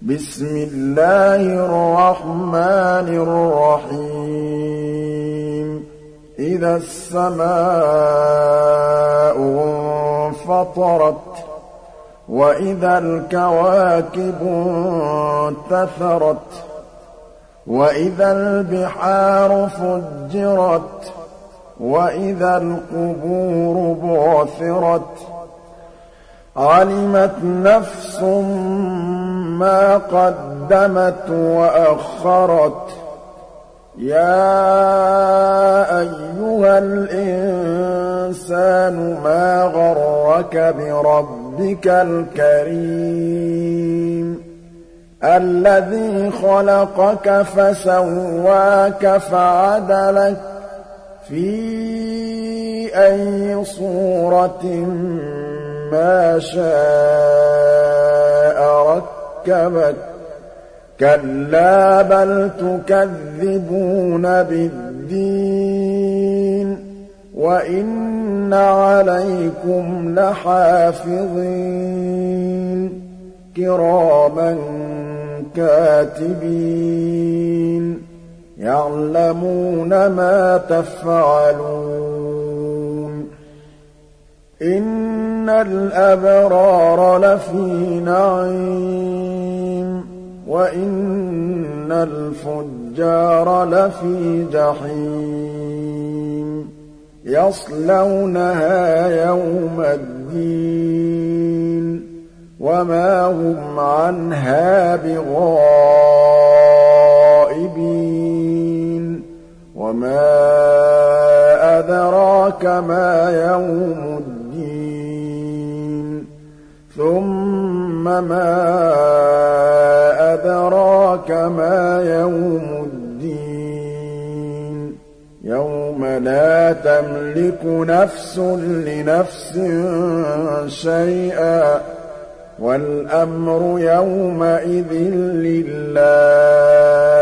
بسم الله الرحمن الرحيم إذا السماء انفطرت وإذا الكواكب انتثرت وإذا البحار فجرت وإذا القبور بعثرت علمت نفس ما قدمت وأخرت يا أيها الإنسان ما غرك بربك الكريم الذي خلقك فسواك فعدلك في أي صورة ما شاء ركبك كلا بل تكذبون بالدين وإن عليكم لحافظين كراما كاتبين يعلمون ما تفعلون إن الأبرار لفي نعيم وإن الفجار لفي جحيم يصلونها يوم الدين وما هم عنها بغائبين وما أدراك ما يوم الدين ثم ما أدراك ما يوم الدين يوم لا تملك نفس لنفس شيئا والأمر يومئذ لله